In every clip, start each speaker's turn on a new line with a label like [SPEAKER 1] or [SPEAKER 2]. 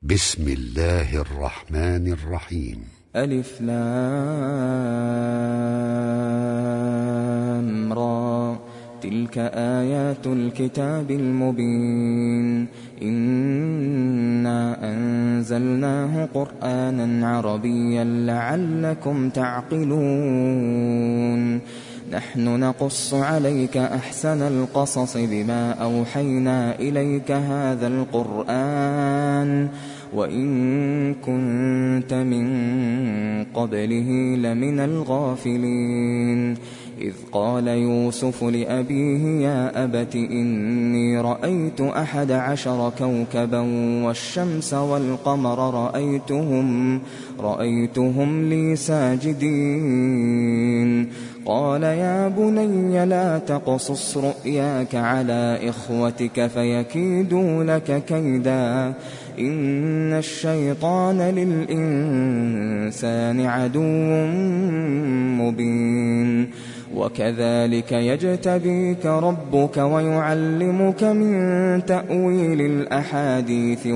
[SPEAKER 1] بسم الله الرحمن الرحيم.
[SPEAKER 2] ألف لام را، تلك آيات الكتاب المبين. إنا أنزلناه قرآنا عربيا لعلكم تعقلون. نحن نقص عليك أحسن القصص بما أوحينا إليك هذا القرآن وإن كنت من قبله لمن الغافلين. إذ قال يوسف لأبيه يا أبت إني رأيت 11 كوكبا والشمس والقمر رأيتهم لي ساجدين. قال يا بني لا تقصص رؤياك على إخوتك فيكيدوا لك كيدا إن الشيطان للإنسان عدو مبين. وكذلك يجتبيك ربك ويعلمك من تأويل الأحاديث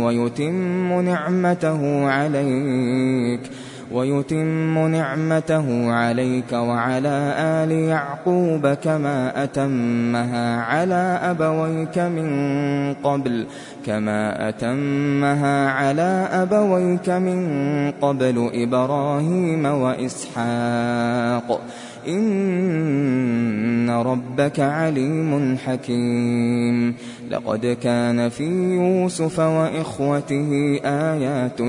[SPEAKER 2] ويتم نعمته عليك وعلى آل يعقوب كما أتمها على أبويك من قبل إبراهيم وإسحاق إن ربك عليم حكيم. لقد كان في يوسف وإخوته آيات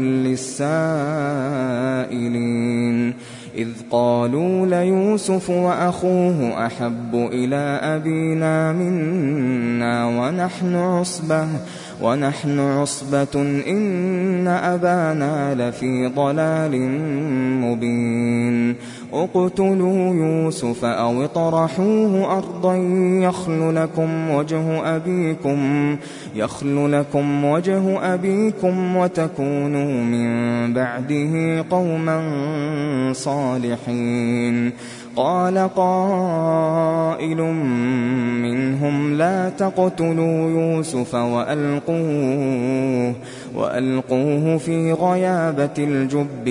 [SPEAKER 2] للسائلين. إذ قالوا ليوسف وأخوه أحب إلى أبينا منا ونحن عصبة إن أبانا لفي ضلال مبين. اقتلوا يوسف أو اطرحوه أرضا يخل لكم وجه أبيكم وتكونوا من بعده قوما صالحين. قال قائل منهم لا تقتلوا يوسف وألقوه في غيابة الجب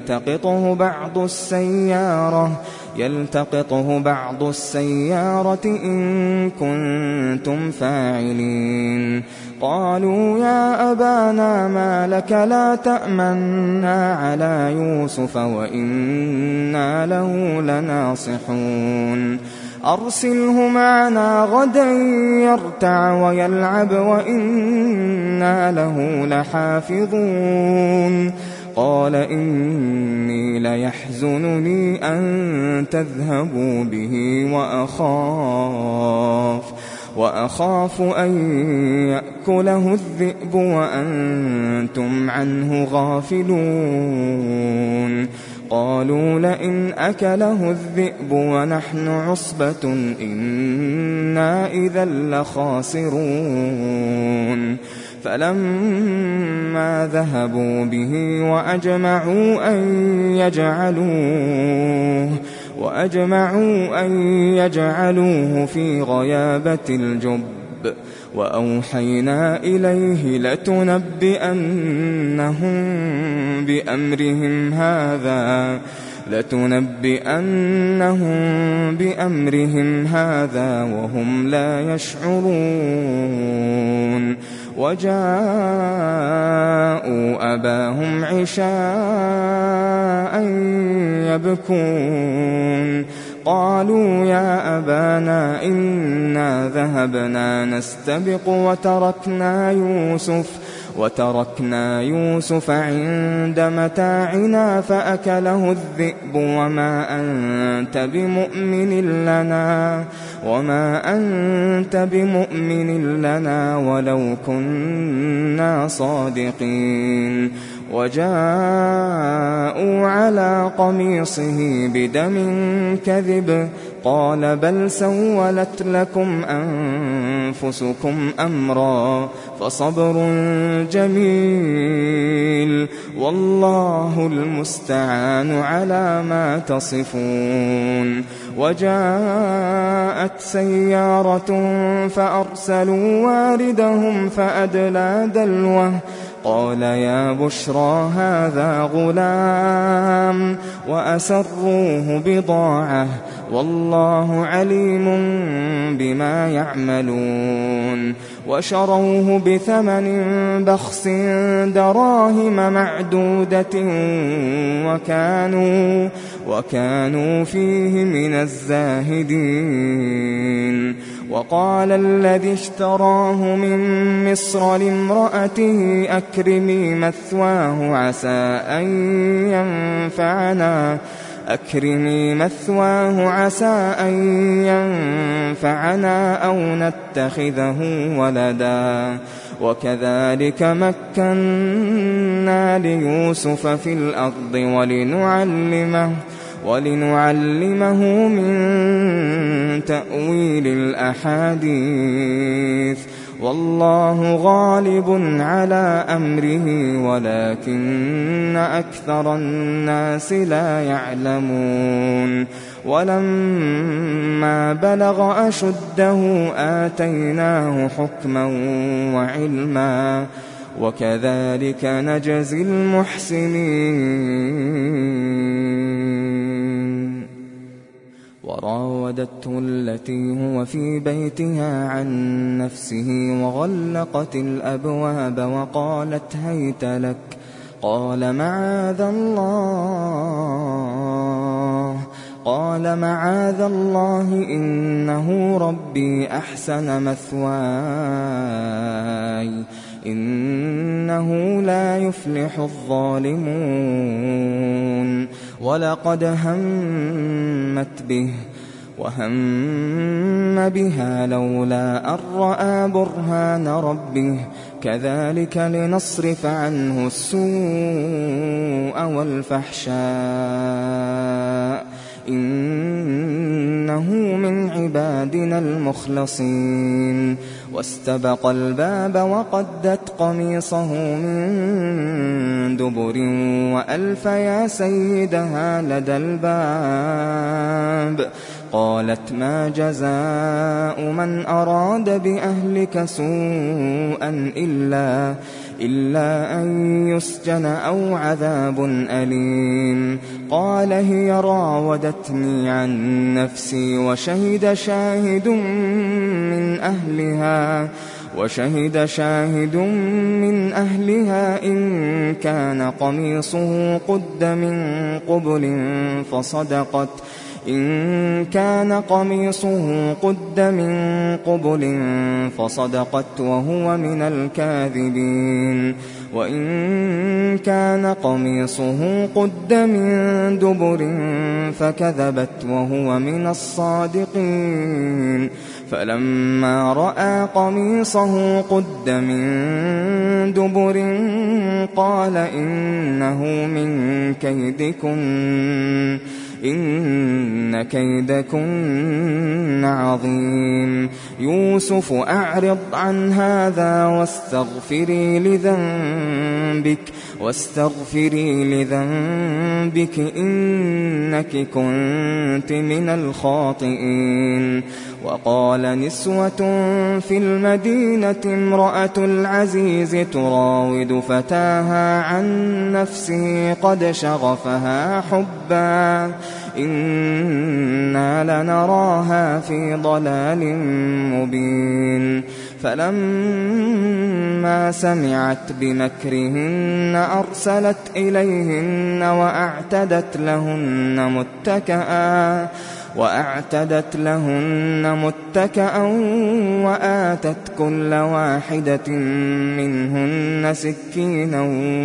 [SPEAKER 2] يلتقطه بعض السيارة إن كنتم فاعلين. قالوا يا أبانا ما لك لا تأمنا على يوسف وإنا له لناصحون. أرسله معنا غدا يرتع ويلعب وإنا له لحافظون. قال إني ليحزنني أن تذهبوا به وأخاف أن يأكله الذئب وأنتم عنه غافلون. قالوا لئن أكله الذئب ونحن عصبة إنا إذا لخاسرون. فلما ذهبوا به وأجمعوا أن يجعلوه في غيابة الجب وأوحينا إليه لتنبئنهم بأمرهم هذا وهم لا يشعرون. وجاءوا أباهم عشاء يبكون. قالوا يا أبانا إنا ذهبنا نستبق وتركنا يوسف عند متاعنا فأكله الذئب وما أنت بمؤمن لنا ولو كنا صادقين. وجاءوا على قميصه بدم كذب قال بل سولت لكم أنفسكم أمرا فصبر جميل والله المستعان على ما تصفون. وجاءت سيارة فأرسلوا واردهم فأدلى دلوه قال يا بشرى هذا غلام وأسروه بضاعة والله عليم بما يعملون وشروه بثمن بخس دراهم معدودة وكانوا فيه من الزاهدين وقال الذي اشتراه من مصر لامرأته أكرمي مثواه عسى أن ينفعنا أو نتخذه ولدا وكذلك مكنا ليوسف في الأرض ولنعلمه من تأويل الأحاديث والله غالب على أمره ولكن أكثر الناس لا يعلمون ولما بلغ أشده آتيناه حكما وعلما وكذلك نجزي المحسنين وراودته التي هو في بيتها عن نفسه وغلقت الأبواب وقالت هيت لك قال معاذ الله إنه ربي أحسن مثواي إنه لا يفلح الظالمون ولقد همت به وهم بها لولا أن رأى برهان ربه كذلك لنصرف عنه السوء والفحشاء إنه من عبادنا المخلصين واستبق الباب وقدت قميصه من دبر وألف يا سيدها لدى الباب قالت ما جزاء من أراد بأهلك سوءا إلا أن يسجن أو عذاب أليم قال هي راودتني عن نفسي وشهد شاهد من أهلها إن كان قميصه قد من قبل فصدقت وهو من الكاذبين وإن كان قميصه قد من دبر فكذبت وهو من الصادقين فلما رأى قميصه قد من دبر قال إنه من كيدكن إن كيدكن عظيم يوسف أعرض عن هذا واستغفري لذنبك إنك كنت من الخاطئين وقال نسوة في المدينة امرأة العزيز تراود فتاها عن نفسه قد شغفها حبا إنا لنراها في ضلال مبين فلما سمعت بمكرهن أرسلت إليهن وأعتدت لهن متكأ وآتت كل واحدة منهن سكينا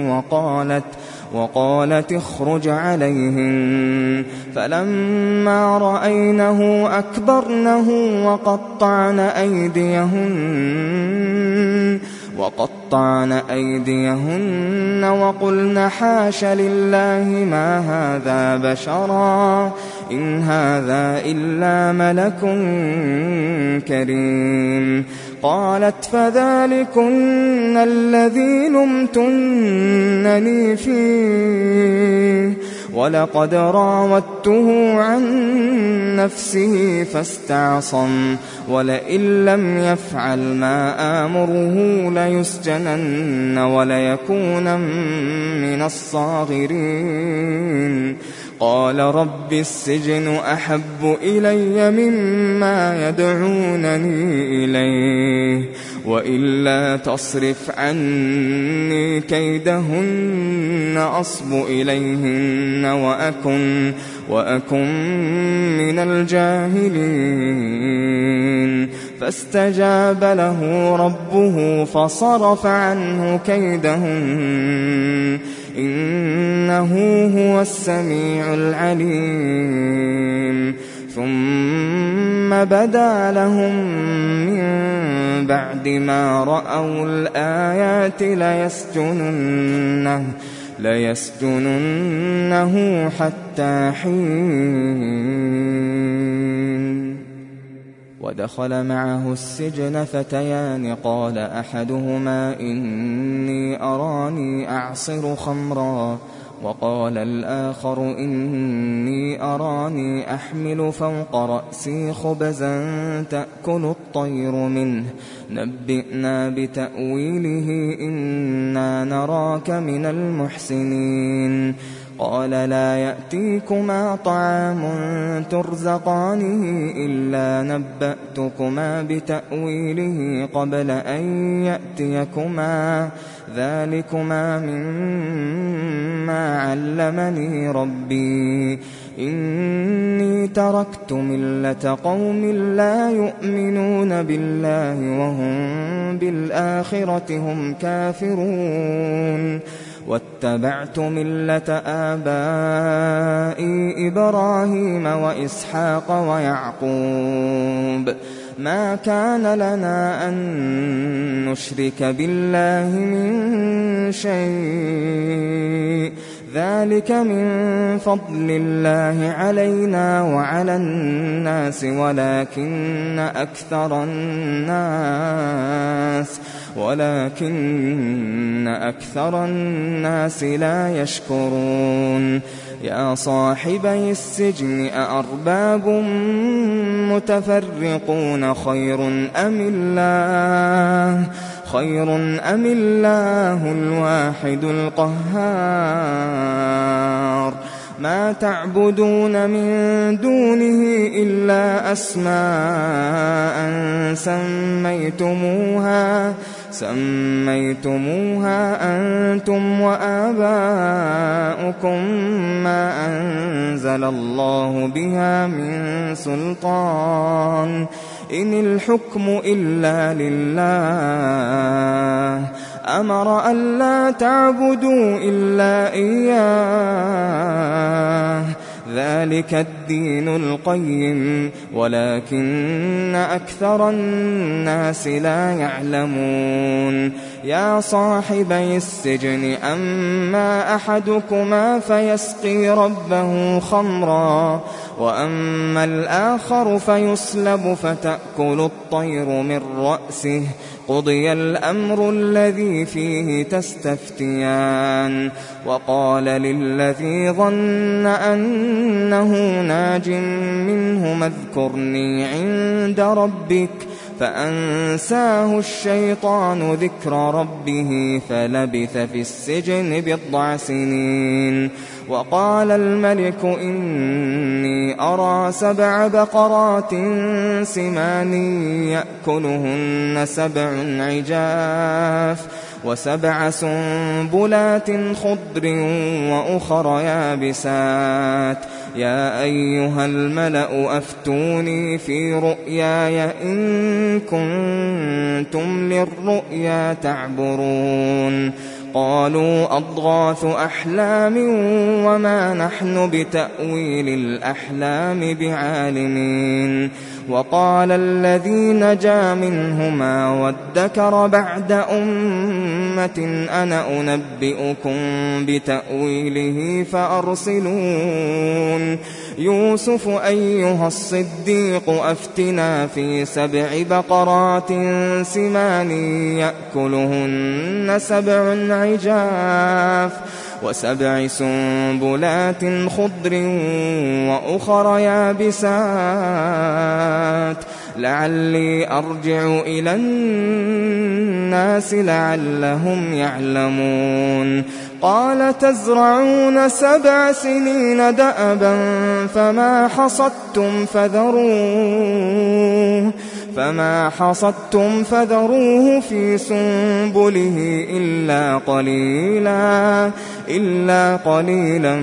[SPEAKER 2] وقالت اخرج عليهن فلما رأينه أكبرنه وقطعن أيديهن وقلن حاش لله ما هذا بشرا إن هذا إلا ملك كريم قالت فذلكن الذي لمتنني فيه ولقد راودته عن نفسه فاستعصم ولئن لم يفعل ما آمره ليسجنن وليكون من الصاغرين قال رب السجن أحب إلي مما يدعونني إليه وإلا تصرف عني كيدهن أصب إليهن وأكن من الجاهلين فاستجاب له ربه فصرف عنه كيدهن إنه هو السميع العليم ثم بدا لهم من بعد ما رأوا الآيات ليسجننه حتى حين ودخل معه السجن فتيان قال أحدهما إني أراني أعصر خمرا وقال الآخر إني أراني أحمل فوق رأسي خبزا تأكل الطير منه نبئنا بتأويله إنا نراك من المحسنين قال لا يأتيكما طعام ترزقانه إلا نبأتكما بتأويله قبل أن يأتيكما ذلكما مما علمني ربي إني تركت ملة قوم لا يؤمنون بالله وهم بالآخرة هم كافرون واتبعت ملة آبائي إبراهيم وإسحاق ويعقوب ما كان لنا أن نشرك بالله من شيء ذلك من فضل الله علينا وعلى الناس ولكن أكثر الناس لا يشكرون يا صاحبي السجن أأرباب متفرقون خير أم الله الواحد القهار ما تعبدون من دونه إلا أسماء سميتموها أنتم وآباؤكم ما أنزل الله بها من سلطان إن الحكم إلا لله أمر ألا تعبدوا إلا إياه ذلك الدين القيم ولكن أكثر الناس لا يعلمون يا صاحبي السجن أما أحدكما فيسقي ربه خمرا وأما الآخر فيصلب فتأكل الطير من رأسه قضي الأمر الذي فيه تستفتيان وقال للذي ظن أنه ناج منهما اذكرني عند ربك فأنساه الشيطان ذكر ربه فلبث في السجن 9 سنين وقال الملك إني أرى 7 بقرات سمان يأكلهن 7 عجاف و7 سنبلات خضر وأخر يابسات يا أيها الملأ أفتوني في رؤياي إن كنتم للرؤيا تعبرون قالوا أضغاث أحلام وما نحن بتأويل الأحلام بعالمين وقال الذي نجا منهما وادكر بعد أمة أنا أنبئكم بتأويله فأرسلون يوسف أيها الصديق أفتنا في 7 بقرات سمان يأكلهن 7 عجاف و7 سنبلات خضر وأخر يابسات لعلي أرجع إلى الناس لعلهم يعلمون قال تزرعون 7 سنين دأبا فما حصدتم فذروه في سنبله إلا قليلا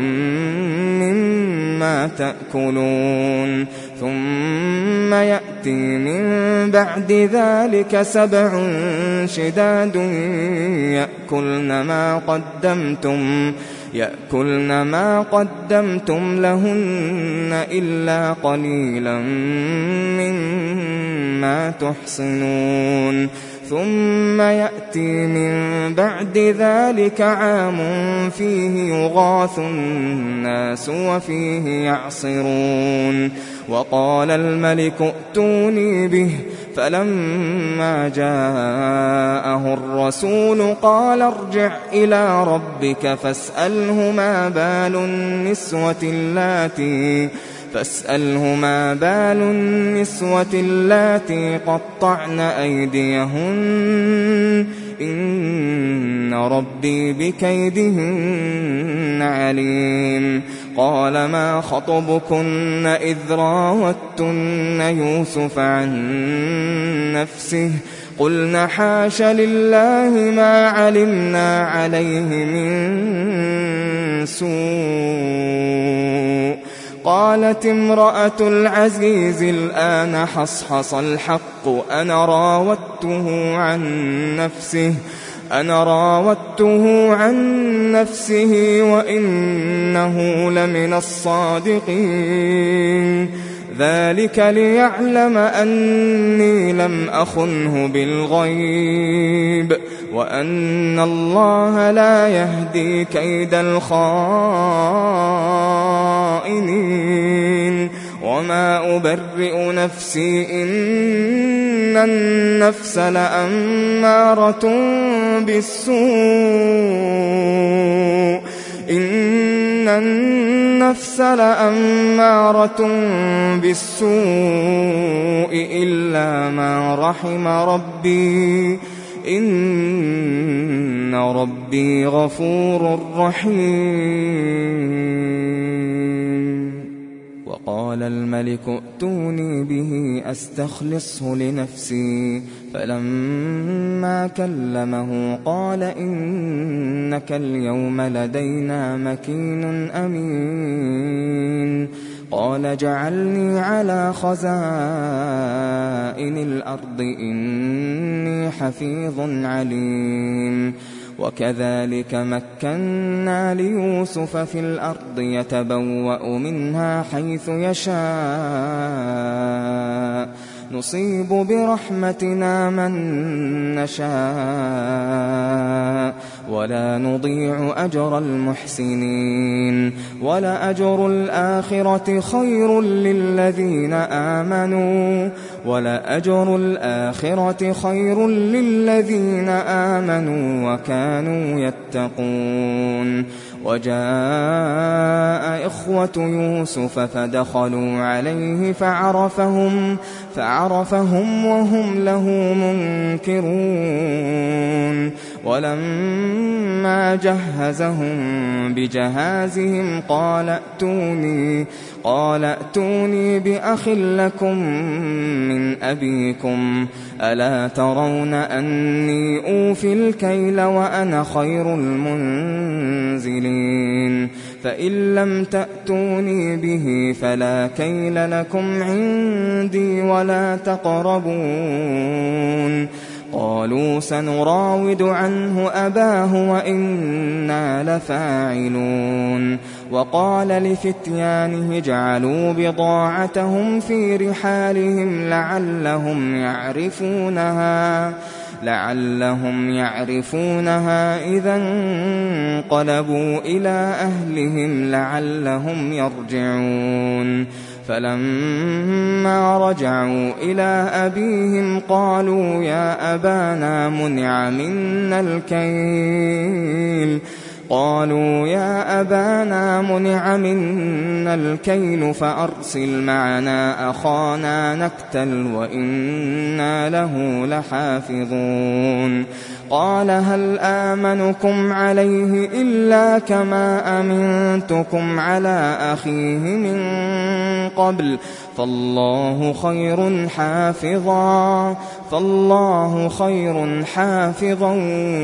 [SPEAKER 2] مما تأكلون ثم يأتي من بعد ذلك 7 شداد يأكلن ما قدمتم لهن إلا قليلا مما تحصنون ثم يأتي من بعد ذلك عام فيه يغاث الناس وفيه يعصرون وقال الملك ائتوني به فلما جاءه الرسول قال ارجع إلى ربك فاسأله ما بال النسوة اللاتي قطعن أيديهن إن ربي بكيدهن عليم قال ما خطبكن إذ راوتن يوسف عن نفسه قلن حاش لله ما علمنا عليه من سوء قالت امرأة العزيز الآن حصحص الحق أنا راودته عن نفسه وإنه لمن الصادقين ذلك ليعلم أني لم أخنه بالغيب وأن الله لا يهدي كيد الخائنين وما أبرئ نفسي إن النفس لأمارة بالسوء إلا ما رحم ربي إن ربي غفور رحيم وقال الملك ائتوني به أستخلصه لنفسي فلما كلمه قال إنك اليوم لدينا مكين أمين قال اجعلني على خزائن الأرض إني حفيظ عليم وكذلك مكنا ليوسف في الأرض يتبوأ منها حيث يشاء نصيب برحمتنا من نشاء ولا نضيع أجر المحسنين ولأجر الآخرة خير للذين آمنوا وكانوا يتقون وجاء إخوة يوسف فدخلوا عليه فعرفهم وهم له منكرون ولما جهزهم بجهازهم قال ائتوني بأخ لكم من أبيكم ألا ترون أني أوفي الكيل وأنا خير المنزلين فإن لم تأتوني به فلا كيل لكم عندي ولا تقربون قالوا سنراود عنه أباه وإنا لفاعلون وقال لفتيانه اجعلوا لعلهم يعرفونها إذا انقلبوا إلى أهلهم لعلهم يرجعون فلما رجعوا إلى أبيهم قالوا يا أبانا منع منا الكيل فأرسل معنا أخانا نكتل وإنا له لحافظون قال هل آمنكم عليه إلا كما أمنتكم على أخيه من قبل فالله خير حافظا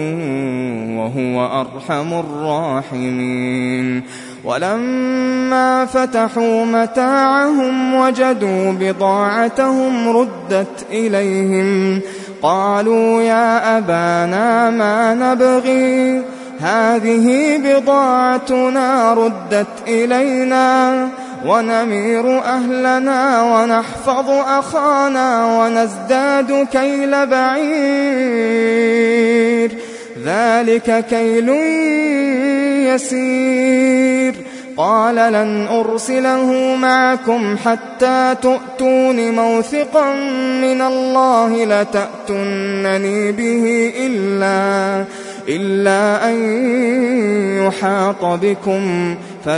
[SPEAKER 2] وهو أرحم الراحمين ولما فتحوا متاعهم وجدوا بضاعتهم ردت إليهم قالوا يا أبانا ما نبغي هذه بضاعتنا ردت إلينا ونمير أهلنا ونحفظ أخانا ونزداد كيل بعير ذلك كيل يسير قال لن أرسله معكم حتى تؤتون موثقا من الله لتأتونني به إلا أن يحاط بكم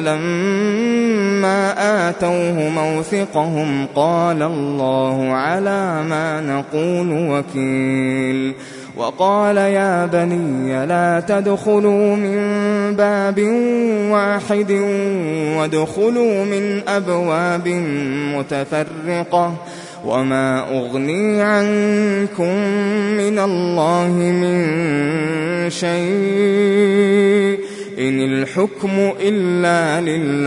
[SPEAKER 2] فلما آتوه موثقهم قال الله على ما نقول وكيل وقال يا بني لا تدخلوا من باب واحد وادخلوا من أبواب متفرقة وما أغني عنكم من الله من شيء إن الحكم إلا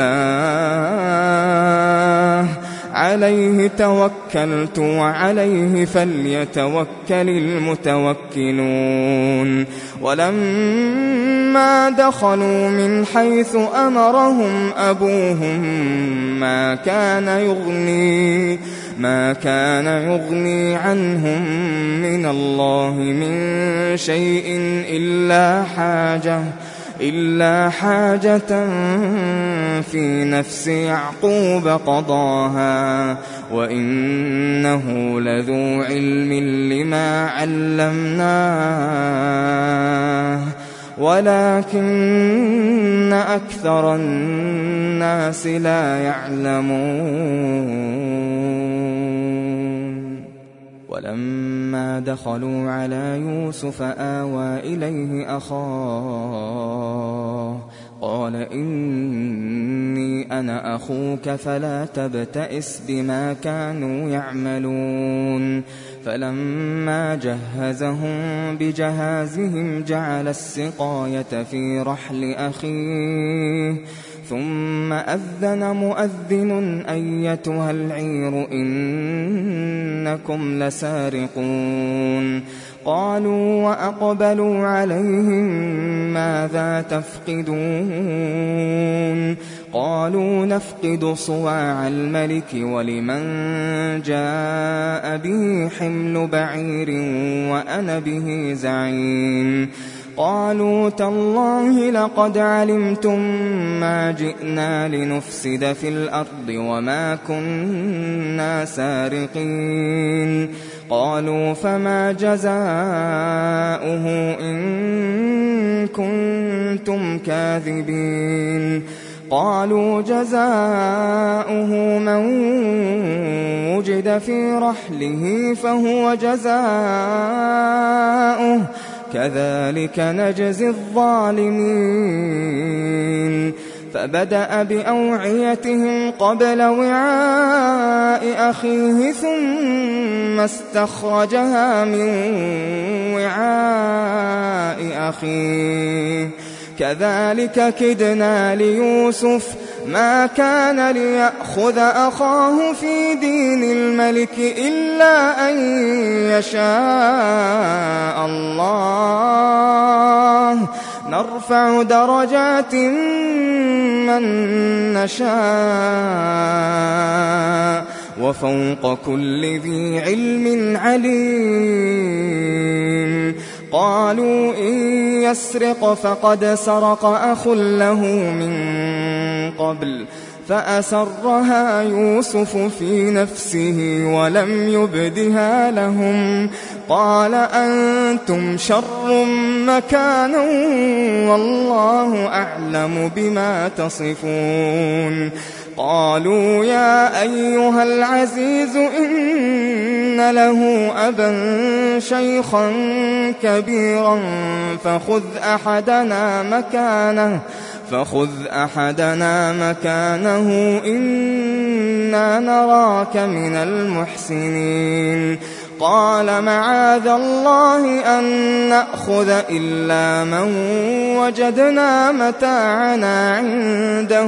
[SPEAKER 2] لله عليه توكلت وعليه فليتوكل المتوكلون ولما دخلوا من حيث أمرهم أبوهم ما كان يغني عنهم من الله من شيء إلا حاجة في نفس يعقوب قضاها وإنه لذو علم لما علمناه ولكن أكثر الناس لا يعلمون ولما دخلوا على يوسف آوى إليه أخاه قال إني أنا أخوك فلا تبتئس بما كانوا يعملون فلما جهزهم بجهازهم جعل السقاية في رحل أخيه ثم أذن مؤذن أيتها العير إنكم لسارقون قالوا وأقبلوا عليهم ماذا تفقدون قالوا نفقد صواع الملك ولمن جاء به حمل بعير وأنا به زعيم قالوا تالله لقد علمتم ما جئنا لنفسد في الأرض وما كنا سارقين قالوا فما جزاؤه إن كنتم كاذبين قالوا جزاؤه من وجد في رحله فهو جزاؤه كذلك نجزي الظالمين فبدأ بأوعيتهم قبل وعاء أخيه ثم استخرجها من وعاء أخيه كذلك كدنا ليوسف ما كان ليأخذ أخاه في دين الملك إلا أن يشاء الله نرفع درجات من نشاء وفوق كل ذي علم عليم. قالوا إن يسرق فقد سرق أخ له من قبل فأسرها يوسف في نفسه ولم يبدها لهم. قال أنتم شر مكانا والله أعلم بما تصفون. قالوا يا أيها العزيز إن له أبا شيخا كبيرا فخذ أحدنا مكانه إنا نراك من المحسنين. قال معاذ الله أن نأخذ إلا من وجدنا متاعنا عنده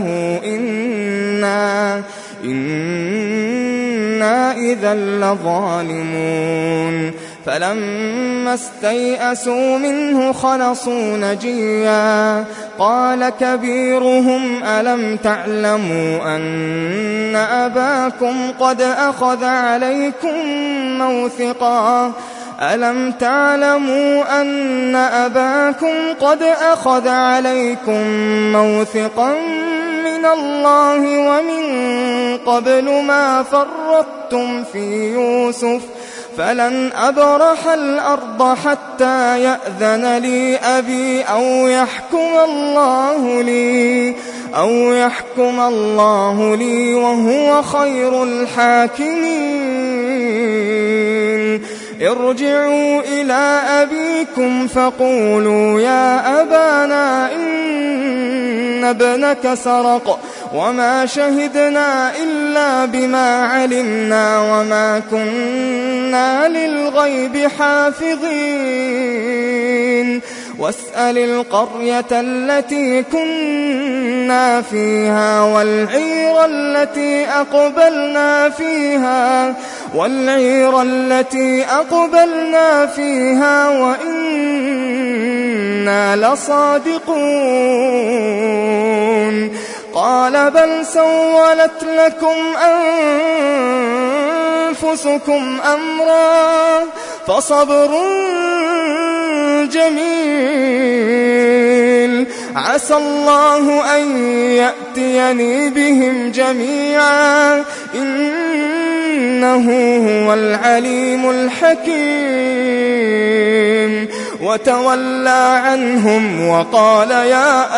[SPEAKER 2] إنا إذا لظالمون. فلما استيئسوا منه خلصوا نجيا. قال كبيرهم ألم تعلموا أن أباكم قد أخذ عليكم موثقا من الله ومن قبل ما فرطتم في يوسف فلن أبرح الأرض حتى يأذن لي أبي أو يحكم الله لي وهو خير الحاكمين. ارجعوا إلى أبيكم فقولوا يا أبانا إن ابنك سرق وما شهدنا إلا بما علمنا وما كنا للغيب حافظين. واسأل القرية التي كنا فيها والعير التي أقبلنا فيها وإنا لصادقون. قال بل سولت لكم أنفسكم أمرا فصبر جميل عسى الله أن يأتيني بهم جميعا إنه هو العليم الحكيم. وتولى عنهم وقال يا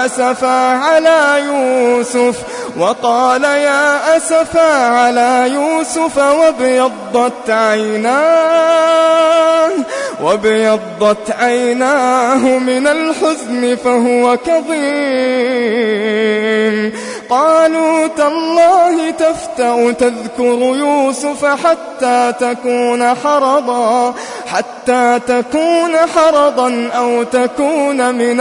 [SPEAKER 2] أسفا على يوسف وابيضت عيناه من الحزن فهو كظيم. قالوا تالله تفتأ تذكر يوسف حتى تكون حرضا أو تكون من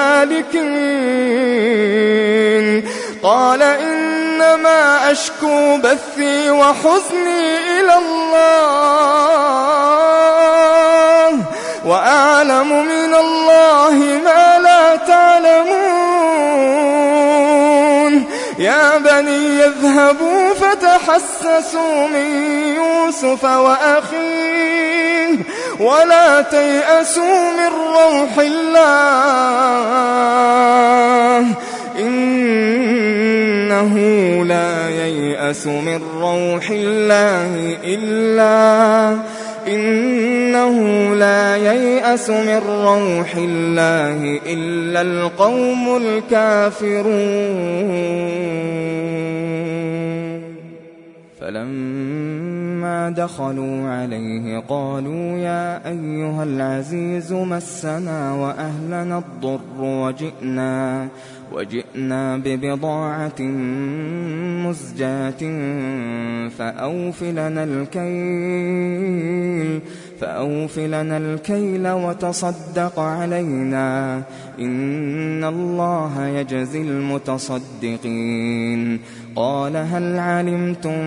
[SPEAKER 2] الهالكين. قال إنما أشكو بثي وحزني إلى الله وأعلم من الله ما لا تعلمون. يا بني اذهبوا فتحسسوا من يوسف وأخيه ولا تيأسوا من روح الله إنه لا ييأس من روح الله إلا القوم الكافرون. فلما دخلوا عليه قالوا يا أيها العزيز مسنا وأهلنا الضر وجئنا ببضاعة مزجاة فأوف لنا الكيل وتصدق علينا إن الله يجزي المتصدقين. قال هل علمتم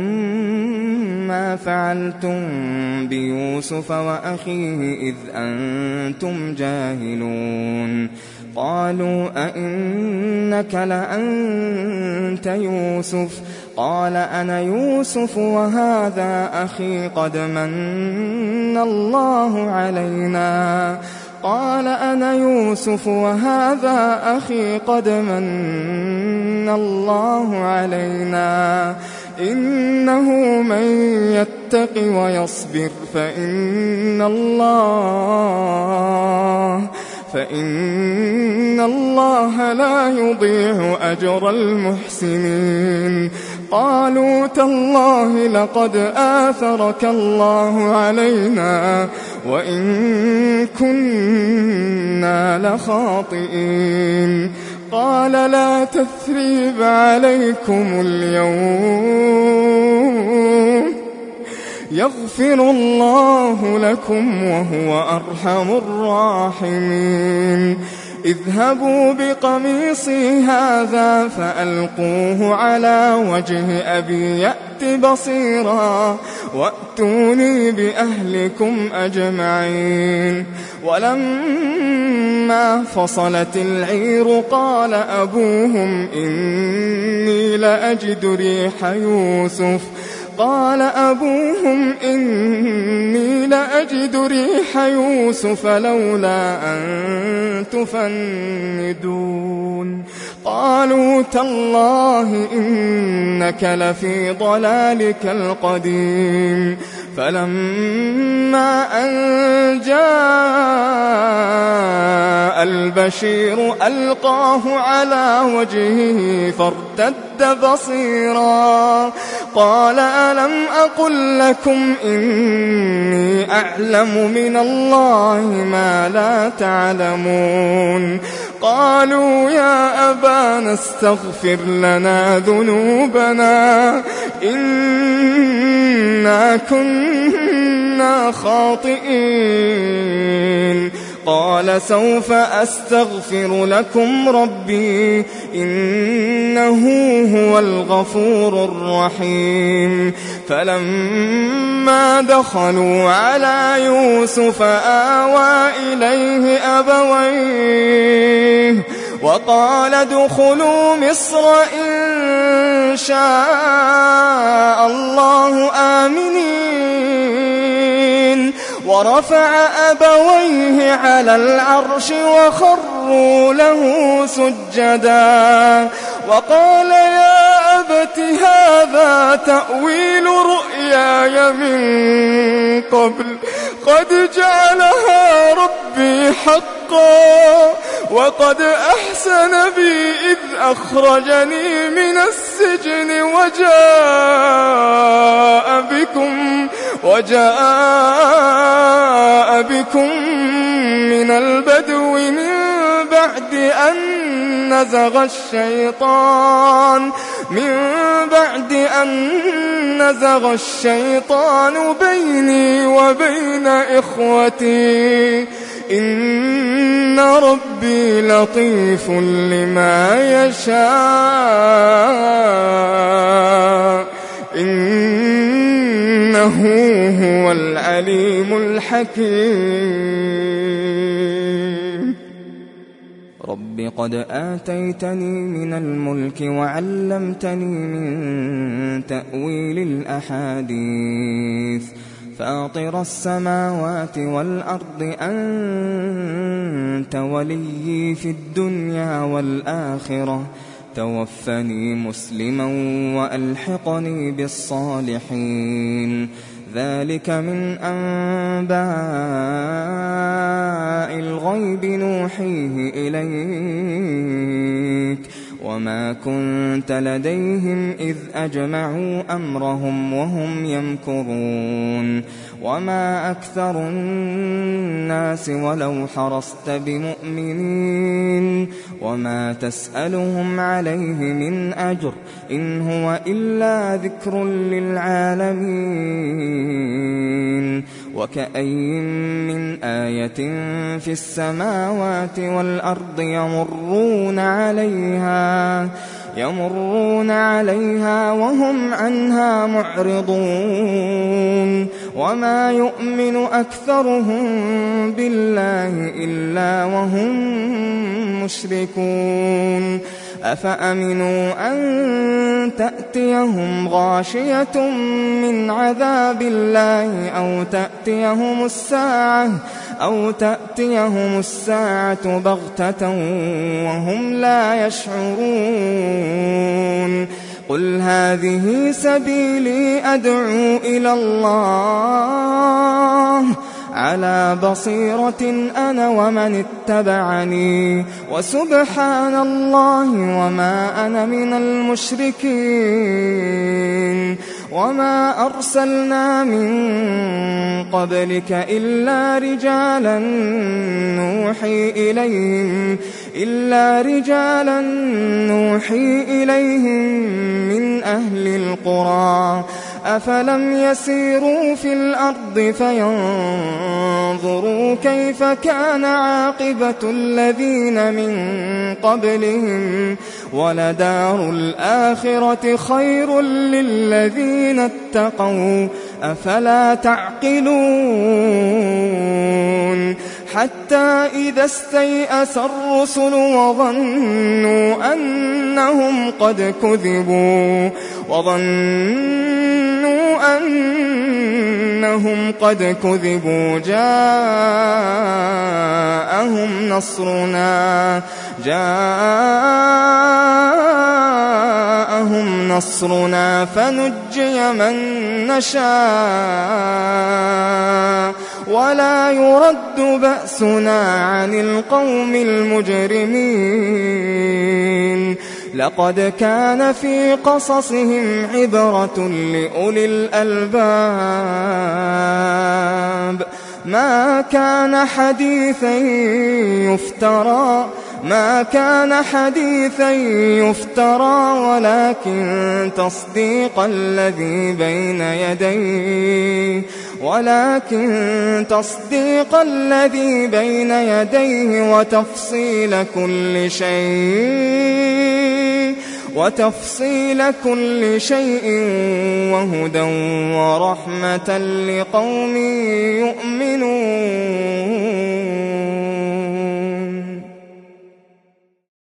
[SPEAKER 2] ما فعلتم بيوسف وأخيه إذ أنتم جاهلون. قالوا أئنك لأنت يوسف قال أنا يوسف وهذا أخي قد من الله علينا قال أنا يوسف وهذا أخي قد من الله علينا إنه من يتق ويصبر فإن الله لا يضيع أجر المحسنين قالوا تالله لقد آثرك الله علينا وإن كنا لخاطئين قال لا تثريب عليكم اليوم يغفر الله لكم وهو أرحم الراحمين اذهبوا بقميصي هذا فألقوه على وجه أبي يأت بصيرا وأتوني بأهلكم أجمعين ولما فصلت العير قال أبوهم إني لأجد ريح يوسف لولا أن تفندون قالوا تالله إنك لفي ضلالك القديم فلما أن جاء البشير ألقاه على وجهه فارتد بصيرا قال ألم أقل لكم إني أعلم من الله ما لا تعلمون قالوا يا أبانا استغفر لنا ذنوبنا إنا كنا خاطئين قال سوف أستغفر لكم ربي إنه هو الغفور الرحيم فلما دخلوا على يوسف آوى إليه أبويه وقال ادخلوا مصر إن شاء الله آمنين ورفع أبويه على العرش وخروا له سجدا وقال يا أبت هذا تأويل رؤياي من قبل قد جعلها ربي حقا وقد أحسن بي إذ أخرجني من السجن وجاء بكم من البدو من بعد أن نزغ الشيطان بيني وبين إخوتي إن ربي لطيف لما يشاء إنه هو العليم الحكيم رب قد آتيتني من الملك وعلمتني من تأويل الأحاديث فاطر السماوات والأرض أنت وليي في الدنيا والآخرة توفني مسلما وألحقني بالصالحين ذلك من أنباء الغيب نوحيه إليك وما كنت لديهم إذ أجمعوا أمرهم وهم يمكرون وما أكثر الناس ولو حرصت بمؤمنين وما تسألهم عليه من أجر إن هو إلا ذكر للعالمين وكأي من آية في السماوات والأرض يمرون عليها وهم عنها معرضون وما يؤمن أكثرهم بالله إلا وهم مشركون أفأمنوا أن تأتيهم غاشية من عذاب الله أو تأتيهم الساعة بغتة وهم لا يشعرون قل هذه سبيلي أدعو إلى الله على بصيرة أنا ومن اتبعني وسبحان الله وما أنا من المشركين وما أرسلنا من قبلك إلا رجالا نوحي إليهم من أهل القرى أفلم يسيروا في الأرض فينظروا كيف كان عاقبة الذين من قبلهم ولدار الآخرة خير للذين اتقوا أفلا تعقلون حتى إذا استيأس الرسل وظنوا أنهم قد كذبوا جاءهم نصرنا فنجي من نشاء ولا يرد بأسنا عن القوم المجرمين لقد كان في قصصهم عبرة لأولي الألباب ما كان حديثا يفترى ولكن تصديق الذي بين يديه وتفصيل كل شيء وهدى ورحمة لقوم يؤمنون.